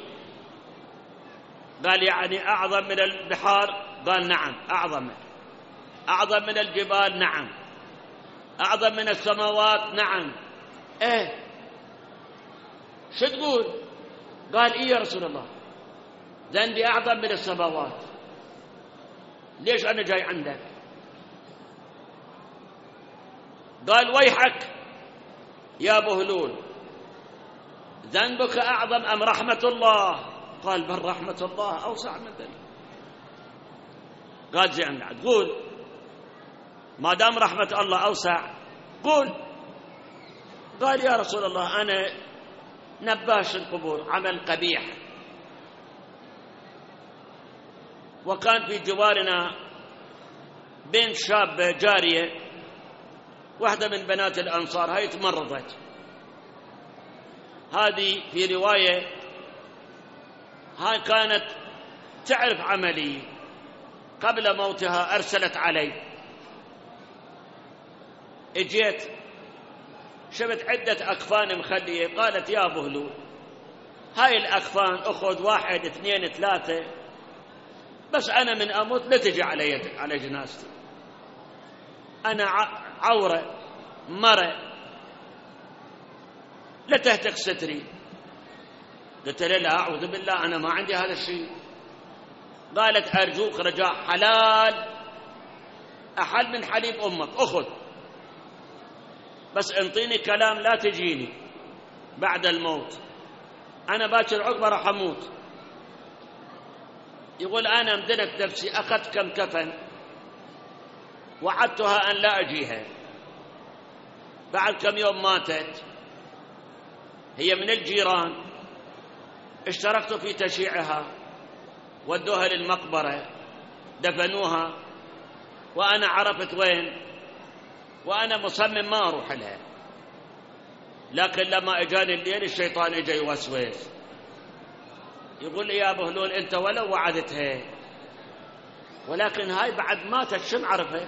Speaker 1: قال يعني أعظم من البحار؟ قال نعم أعظم من الجبال؟ نعم. أعظم من السماوات؟ نعم. إيه شو تقول؟ قال إيه يا رسول الله ذنبي أعظم من السماوات، ليش أنا جاي عندك؟ قال ويحك يا بهلول ذنبك أعظم أم رحمة الله؟ قال بل رحمة الله أوسع من ذلك. قال زين قول، ما دام رحمة الله أوسع قول. قال يا رسول الله أنا نباش القبور، عمل قبيح، وكان في جوارنا بنت شابة جارية، واحدة من بنات الأنصار، هاي تمرضت. هذه في رواية هاي كانت تعرف عملي، قبل موتها أرسلت علي، اجيت شفت عدة أكفان مخلية، قالت يا بهلول هاي الأكفان أخذ 1 2 3، بس أنا من أموت لا تجي على جنازتي، أنا عورة مرة لا تهتك ستري. قلت له لا أعوذ بالله أنا ما عندي هذا الشيء. قالت أرجوك رجاء حلال أحل من حليب أمك أخذ، بس انطيني كلام لا تجيني بعد الموت، أنا باكر عقبة راح أموت. يقول أنا امدنت نفسي، أخذت كم كفن وعدتها أن لا أجيها، بعد كم يوم ماتت، هي من الجيران، اشتركت في تشييعها، ودوها للمقبرة دفنوها، وأنا عرفت وين، وأنا مصمم ما أروح لها، لكن لما اجاني الليل الشيطان اجى يوسوس، يقول لي يا بهلول أنت ولو وعدتها، ولكن هاي بعد ماتت شو عرفه؟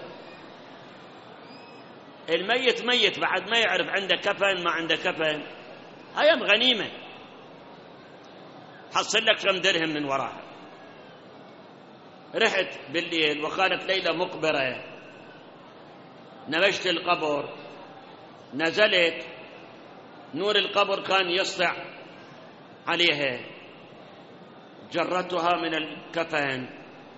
Speaker 1: الميت ميت بعد ما يعرف عنده كفن ما عنده كفن، هاي غنيمة، حصل لك كم درهم من وراها. رحت بالليل وكانت ليلة مقبرة، نبشت القبر، نزلت، نور القبر كان يسطع عليها، جرتها من الكفن،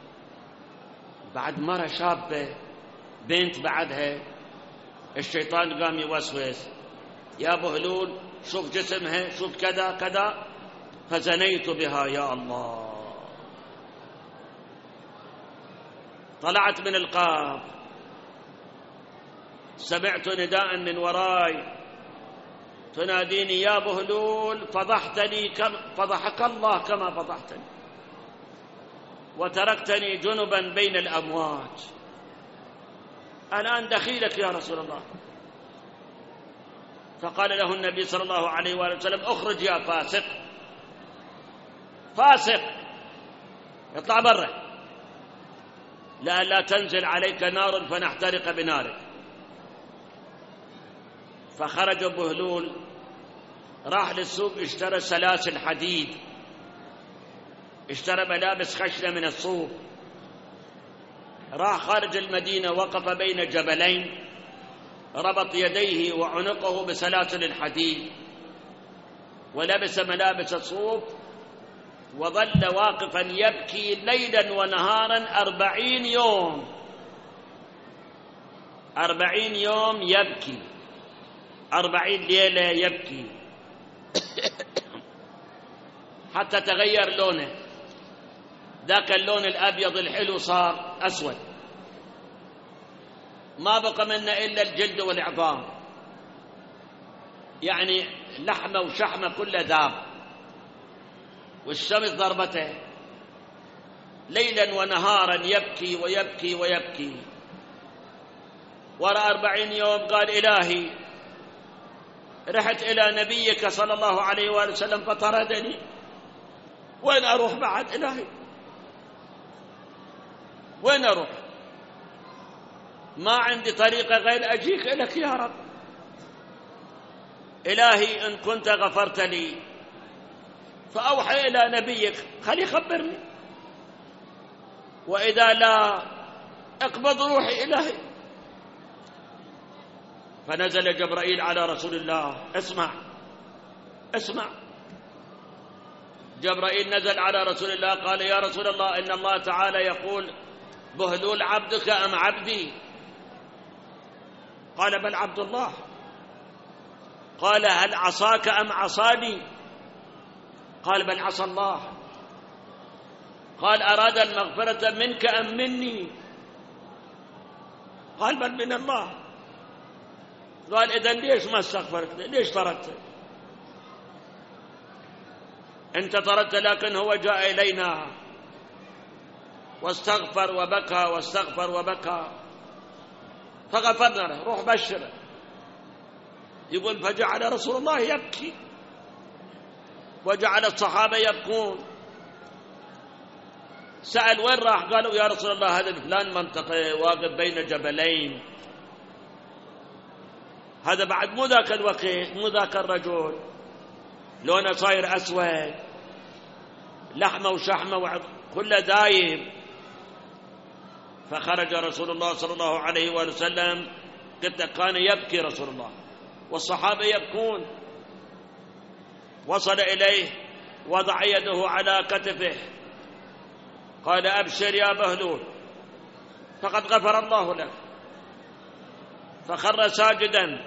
Speaker 1: بعد مرة شابة بنت بعدها، الشيطان قام يوسوس يا بهلول شوف جسمها، شوف كذا كذا، فزنيت بها يا الله. طلعت من القاب، سمعت نداء من وراي تناديني يا بهلول فضحتني فضحك الله كما فضحتني، وتركتني جنبا بين الأموات، الآن دخيلك يا رسول الله. فقال له النبي صلى الله عليه وسلم اخرج يا فاسق، فاسق اطلع برا لا تنزل عليك نار فنحترق بنارك. فخرج بهلول راح للسوق اشترى سلاسل حديد، اشترى ملابس خشنة من الصوف، راح خارج المدينة وقف بين جبلين، ربط يديه وعنقه بسلاسل الحديد ولبس ملابس الصوف وظل واقفا يبكي ليلا ونهارا 40 يوم. 40 يوم يبكي، 40 ليلة يبكي حتى تغير لونه، ذاك اللون الأبيض الحلو صار أسود، ما بقى منه إلا الجلد والعظام، يعني لحمة وشحمة كله ذاب، والشمس ضربته ليلا ونهارا يبكي ويبكي ويبكي. وراء 40 يوم قال إلهي رحت إلى نبيك صلى الله عليه وآله وسلم فطردني، وين أروح بعد إلهي؟ وين أروح؟ ما عندي طريقة غير أجيك لك يا رب. إلهي إن كنت غفرت لي فأوحي إلى نبيك خلي يخبرني، وإذا لا اقبض روحي إلهي. فنزل جبرائيل على رسول الله. اسمع جبرائيل نزل على رسول الله قال يا رسول الله إن الله تعالى يقول بهلول عبدك أم عبدي؟ قال بل عبد الله. قال هل عصاك أم عصاني؟ قال بل عصى الله. قال أراد المغفرة منك أم مني؟ قال بل من الله. قال إذن ليش ما استغفرت؟ ليش طردت؟ أنت طردت لكن هو جاء إلينا واستغفر وبكى واستغفر وبكى فغفرنا له، روح بشره. يقول فجعل رسول الله يبكي وجعل الصحابة يبكون. سأل وين راح؟ قالوا يا رسول الله هذا فلان منطقة واقف بين جبلين، هذا بعد مو ذاك الوقت، مو ذاك الرجل، لونه صاير أسود، لحمة وشحمة كله دايب. فخرج رسول الله صلى الله عليه وآله وسلم، قلت كان يبكي رسول الله والصحابة يبكون. وصل إليه وضع يده على كتفه قال أبشر يا بهلول فقد غفر الله لك. فخر ساجدا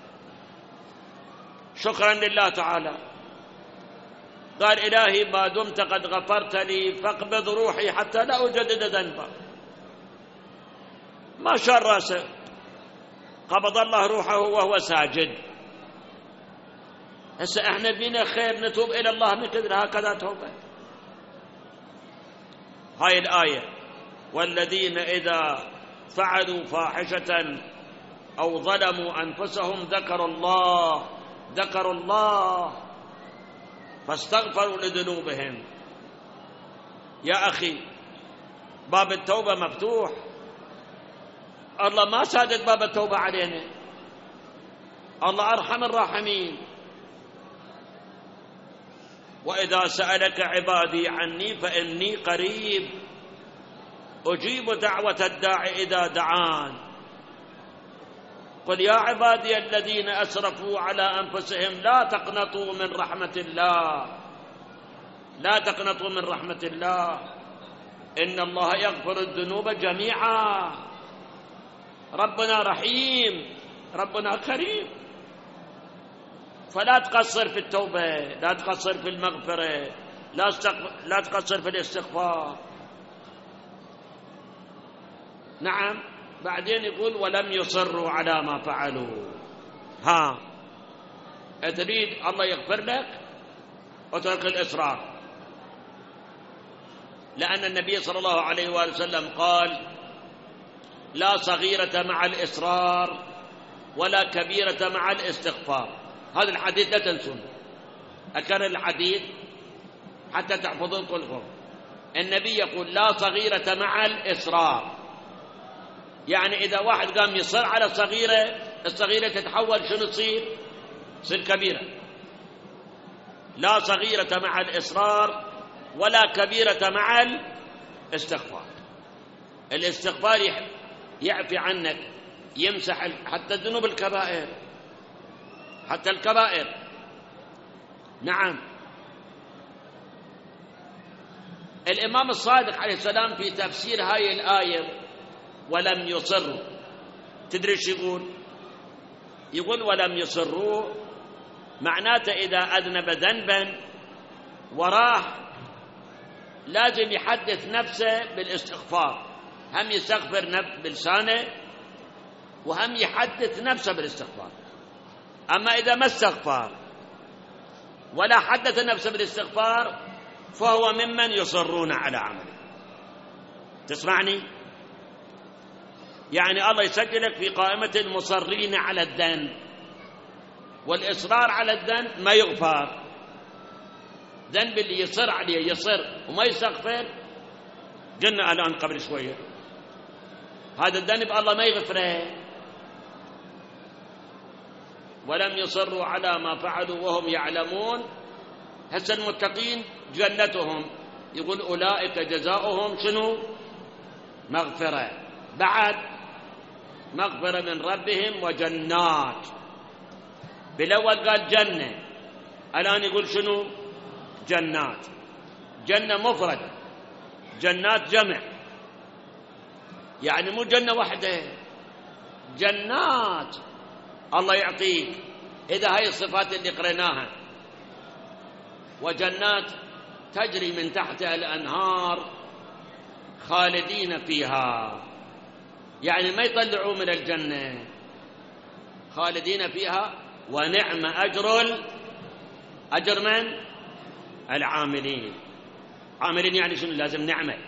Speaker 1: شكرا لله تعالى. قال إلهي ما دمت قد غفرت لي فاقبض روحي حتى لا أجدد ذنبا. ما شال راسه، قبض الله روحه وهو ساجد. هسه احنا بينا خير نتوب إلى الله مثل هكذا توبة. هاي الآية والذين إذا فعلوا فاحشة أو ظلموا أنفسهم ذكروا الله فاستغفروا لذنوبهم. يا أخي باب التوبة مفتوح، الله ما سادد باب التوبة علينا، الله أرحم الراحمين. وإذا سألك عبادي عني فإني قريب أجيب دعوة الداعي إذا دعان. قل يا عبادي الذين أسرفوا على أنفسهم لا تقنطوا من رحمة الله، لا تقنطوا من رحمة الله إن الله يغفر الذنوب جميعا. ربنا رحيم، ربنا كريم. فلا تقصر في التوبة، لا تقصر في المغفرة، لا تقصر في الاستغفار. نعم. بعدين يقول ولم يصروا على ما فعلوا. تريد الله يغفر لك اترك الإصرار، لأن النبي صلى الله عليه وآله وسلم قال لا صغيرة مع الإصرار ولا كبيرة مع الاستغفار. هذا الحديث لا تنسون، أكرر الحديث حتى تحفظون طولكم. النبي يقول لا صغيرة مع الإصرار، يعني إذا واحد قام يصر على الصغيرة تتحول شنو تصير كبيرة. لا صغيرة مع الإصرار ولا كبيرة مع الاستغفار. الاستغفار يعفي عنك، يمسح حتى الذنوب الكبائر، حتى الكبائر. نعم. الإمام الصادق عليه السلام في تفسير هاي الآية ولم يصروا، تدري ايش يقول ولم يصروا معناته إذا أذنب ذنبا وراه لازم يحدث نفسه بالاستغفار، هم يستغفر بلسانه وهم يحدث نفسه بالاستغفار. أما إذا ما استغفر ولا حدث نفسه بالاستغفار فهو ممن يصرون على عمله. تسمعني؟ يعني الله يسجلك في قائمة المصرين على الذنب، والإصرار على الذنب ما يغفر. ذنب اللي يصر عليه يصر وما يستغفر، قلنا الآن قبل شوية هذا الذنب الله ما يغفره. ولم يصروا على ما فعلوا وهم يعلمون. هسه المتقين جنتهم، يقول أولئك جزاؤهم شنو؟ مغفرة. بعد مغفرة من ربهم وجنات. بالأول قال جنة، الآن يقول شنو؟ جنات. جنة مفردة، جنات جمع، يعني مو جنة واحدة، جنات الله يعطيك. إذا هاي الصفات اللي قريناها، وجنات تجري من تحتها الأنهار خالدين فيها، يعني ما يطلعوا من الجنة، خالدين فيها. ونعم أجر من؟ العاملين. عاملين يعني شنو؟ لازم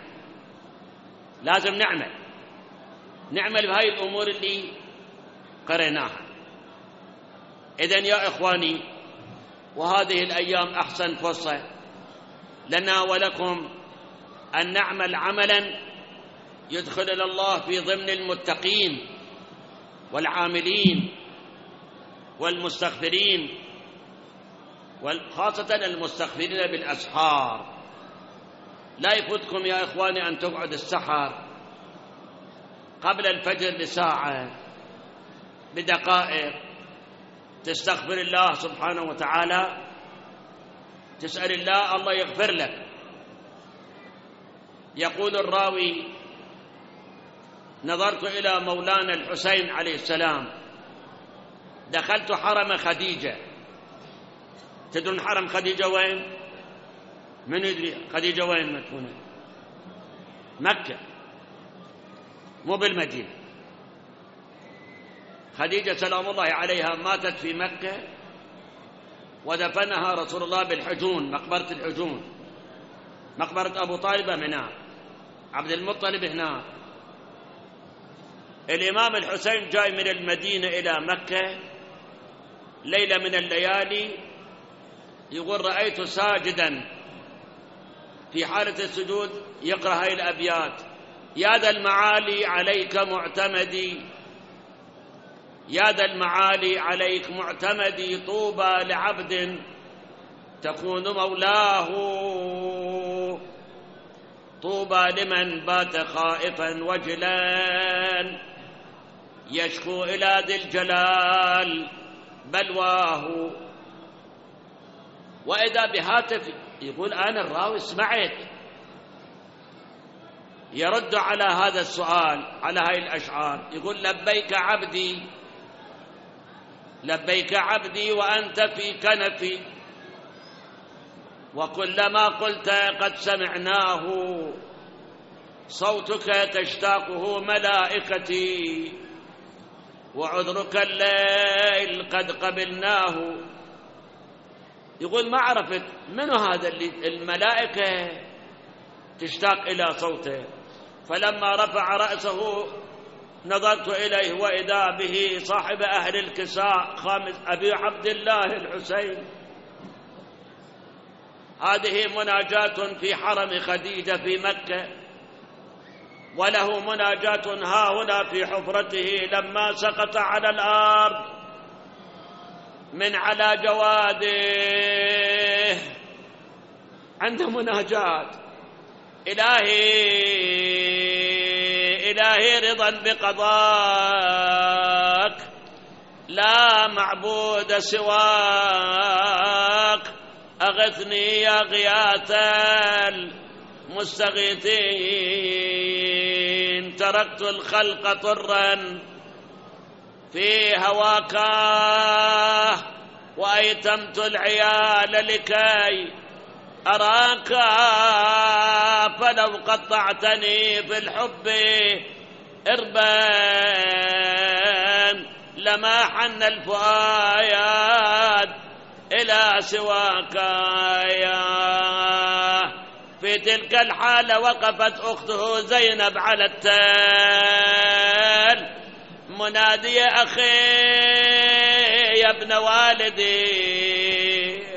Speaker 1: نعمل بهاي الأمور اللي قريناها. إذن يا إخواني، وهذه الأيام أحسن فرصة لنا ولكم أن نعمل عملا يدخل الله في ضمن المتقين والعاملين والمستغفرين، وخاصة المستغفرين بالأسحار. لا يفوتكم يا إخواني أن تقعد السحر قبل الفجر بساعة بدقائق، تستغفر الله سبحانه وتعالى، تسأل الله يغفر لك. يقول الراوي نظرت إلى مولانا الحسين عليه السلام، دخلت حرم خديجة. تدرون حرم خديجة وين؟ من يدري خديجة وين مدفونة؟ مكة، مو بالمدينة. خديجة سلام الله عليها ماتت في مكة، ودفنها رسول الله بالحجون، مقبرة الحجون، مقبرة أبو طالب هناك، عبد المطلب هناك. الإمام الحسين جاي من المدينة إلى مكة ليلة من الليالي، يقول رأيت ساجدا في حالة السجود يقرأ هاي الأبيات: يا ذا المعالي عليك معتمدي، يا ذا المعالي عليك معتمدي، طوبى لعبد تكون مولاه، طوبى لمن بات خائفا وجلا، يشكو إلى ذي الجلال بلواه. وإذا بهاتف يقول أنا الراوي سمعت يرد على هذا السؤال، على هاي الأشعار، يقول لبيك عبدي، لبيك عبدي وأنت في كنفي، وكلما قلت قد سمعناه، صوتك تشتاقه ملائكتي، وعذرك الليل قد قبلناه. يقول ما عرفت منو هذا اللي الملائكة تشتاق إلى صوته، فلما رفع رأسه نظرت إليه وإذا به صاحب أهل الكساء خامس أبي عبد الله الحسين. هذه مناجاة في حرم خديجة في مكة، وله مناجاة ها هنا في حفرته لما سقط على الأرض من على جواده، عنده مناجاة: إلهي رضا بقضاك، لا معبود سواك، أغثني يا غياث المستغيثين، تركت الخلق طرا في هواك، وأيتمت العيال لكي أراك، فلو قطعتني في الحب إربا لما حن الفؤاد إلى سواك. في تلك الحالة وقفت أخته زينب على التل منادية: أخي يا ابن والدي،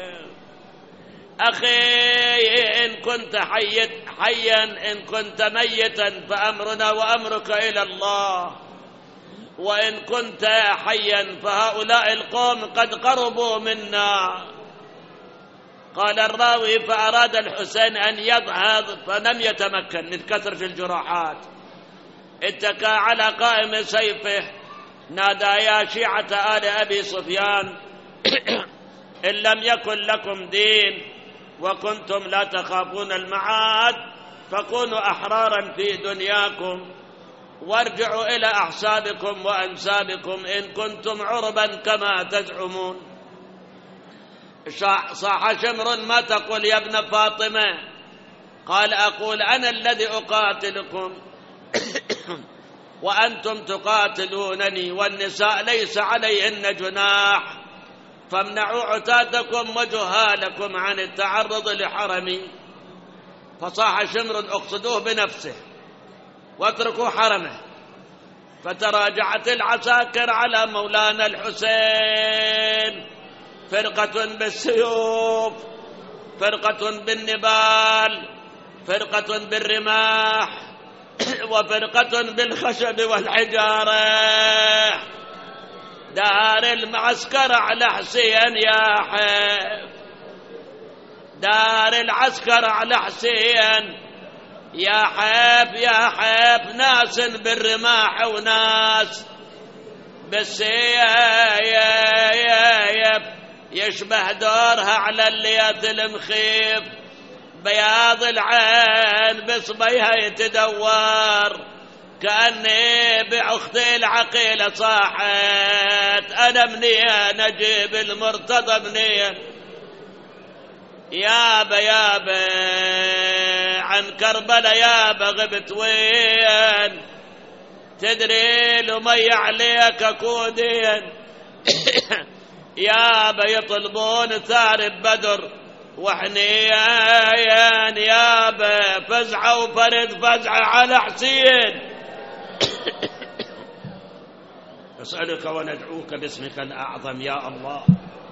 Speaker 1: أخي إن كنت حيا إن كنت ميتا فأمرنا وأمرك إلى الله، وإن كنت حيا فهؤلاء القوم قد قربوا منا. قال الراوي: فأراد الحسين أن يضحض فلم يتمكن من كثرة الجراحات، اتكى على قائم سيفه، نادى: يا شيعة آل أبي سفيان، إن لم يكن لكم دين وكنتم لا تخافون المعاد فكونوا أحرارا في دنياكم، وارجعوا إلى أحسابكم وأنسابكم إن كنتم عربا كما تزعمون. صاح شمر: ما تقول يا ابن فاطمة؟ قال: أقول أنا الذي أقاتلكم وأنتم تقاتلونني، والنساء ليس عليهن جناح، فامنعوا عتاتكم وجهالكم عن التعرض لحرمي. فصاح شمر: اقصدوه بنفسه واتركوا حرمه. فتراجعت العساكر على مولانا الحسين، فرقة بالسيوف، فرقة بالنبال، فرقة بالرماح، وفرقة بالخشب والحجارة. دار المعسكر على حسين يا حيف، دار العسكر على حسين يا حيف، يا حيف، ناس بالرماح وناس بالسيف، يشبه دورها على الليات المخيف، بياض العين بصبيها يتدور، كأني بأختي العقيلة صاحت: أنا منية نجيب المرتضى منية، يابا يابا عن كربلاء يابا غبت وين، تدري لمي عليك كودين، يابا يطلبون ثار بدر وحنيان، يابا فزعة وفرد فزعة على حسين. أسألك وندعوك باسمك الأعظم يا الله،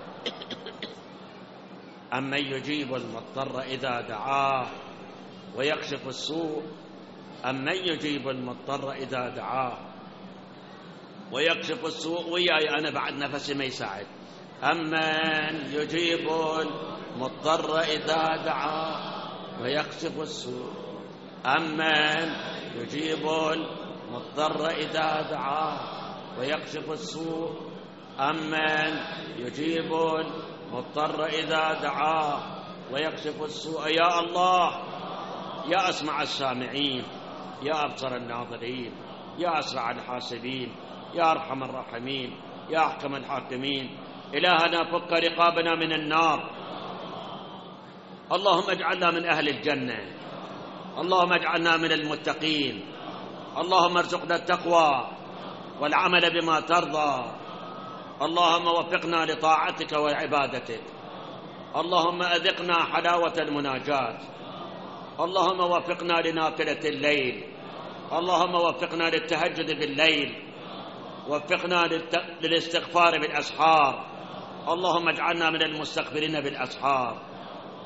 Speaker 1: أمن يجيب المضطر إذا دعاه ويكشف السوء، أمن يجيب المضطر إذا دعاه ويكشف السوء. وياي أنا بعد نفسي ما يساعد. أمن يجيب المضطر إذا دعاه ويكشف السوء، أمن يجيب المضطر إذا دعاه ويكشف السوء، أمن يجيب المضطر إذا دعاه ويكشف السوء. يا الله، يا أسمع السامعين، يا أبصر الناظرين، يا أسرع الحاسبين، يا أرحم الراحمين، يا أحكم الحاكمين. إلهنا فك رقابنا من النار، اللهم اجعلنا من أهل الجنة، اللهم اجعلنا من المتقين، اللهم ارزقنا التقوى والعمل بما ترضى، اللهم وفقنا لطاعتك وعبادتك، اللهم أذقنا حلاوة المناجاة، اللهم وفقنا لنافلة الليل، اللهم وفقنا للتهجد بالليل، وفقنا للاستغفار بالأسحار، اللهم اجعلنا من المستغفرين بالأسحار،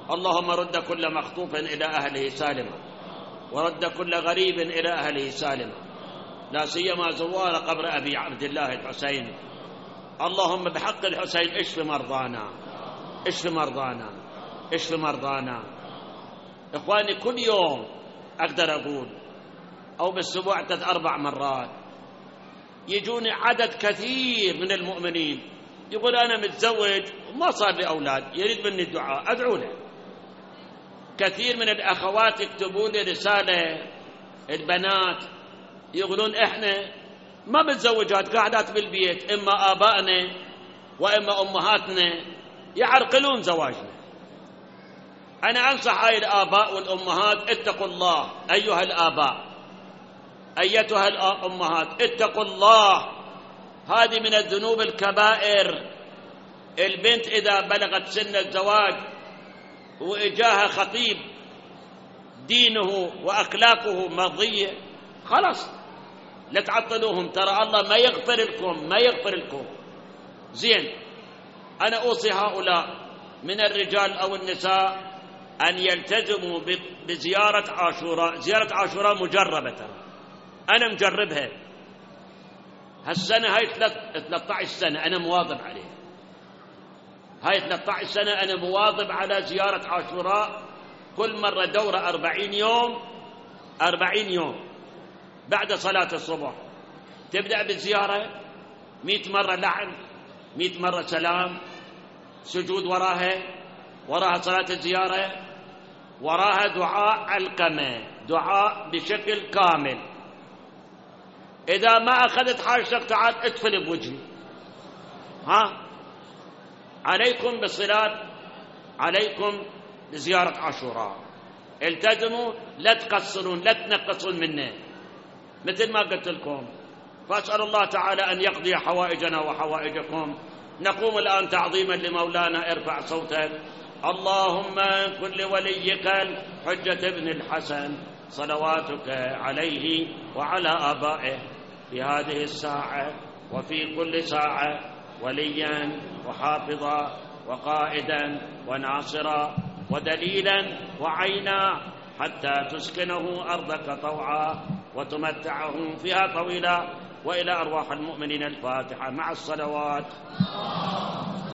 Speaker 1: اللهم رد كل مخطوف إلى أهله سالما، ورد كل غريب إلى أهله سالما، لا سيما زوار قبر أبي عبد الله الحسين. اللهم بحق الحسين اشف مرضانا، اشف مرضانا، اشف مرضانا. إخواني، كل يوم أقدر أقول أو بالأسبوع 3-4 مرات يجوني عدد كثير من المؤمنين يقول أنا متزوج وما صار لي أولاد، يريد مني الدعاء، أدعو له. كثير من الأخوات يكتبون لي رسالة، البنات يقولون إحنا ما متزوجات قاعدات بالبيت، إما آبائنا وإما أمهاتنا يعرقلون زواجنا. أنا أنصح هاي الآباء والأمهات اتقوا الله. أيها الآباء، أيتها الأمهات، اتقوا الله. هذه من الذنوب الكبائر. البنت إذا بلغت سن الزواج وإجاها خطيب دينه وأخلاقه مرضية، خلاص لا تعطلوهم، ترى الله ما يغفر لكم، ما يغفر لكم. زين، أنا أوصي هؤلاء من الرجال أو النساء أن يلتزموا بزيارة عاشوراء. زيارة عاشوراء مجربة، ترى أنا مجربها هالسنة، هاي 13 سنة أنا مواظب عليها. هاي 13 سنة أنا مواظب على زيارة عاشوراء، كل مرة دورة 40 يوم، 40 يوم بعد صلاة الصبح. تبدأ بالزيارة 100 مرة لعن، 100 مرة سلام، سجود وراها صلاة الزيارة، وراها دعاء علقمة، دعاء بشكل كامل. إذا ما أخذت حاجتك تعال ادخل بوجهي. عليكم بالصلاة، عليكم بزيارة عاشوراء. التزموا، لا تقصرون، لا تنقصون منه مثل ما قلت لكم. فأسأل الله تعالى أن يقضي حوائجنا وحوائجكم. نقوم الآن تعظيما لمولانا. ارفع صوتك. اللهم كن لوليك الحجة ابن الحسن صلواتك عليه وعلى آبائه في هذه الساعة وفي كل ساعة وليا وحافظا وقائدا وناصرا ودليلا وعينا، حتى تسكنه أرضك طوعا وتمتعه فيها طويلا. وإلى أرواح المؤمنين الفاتحة مع الصلوات.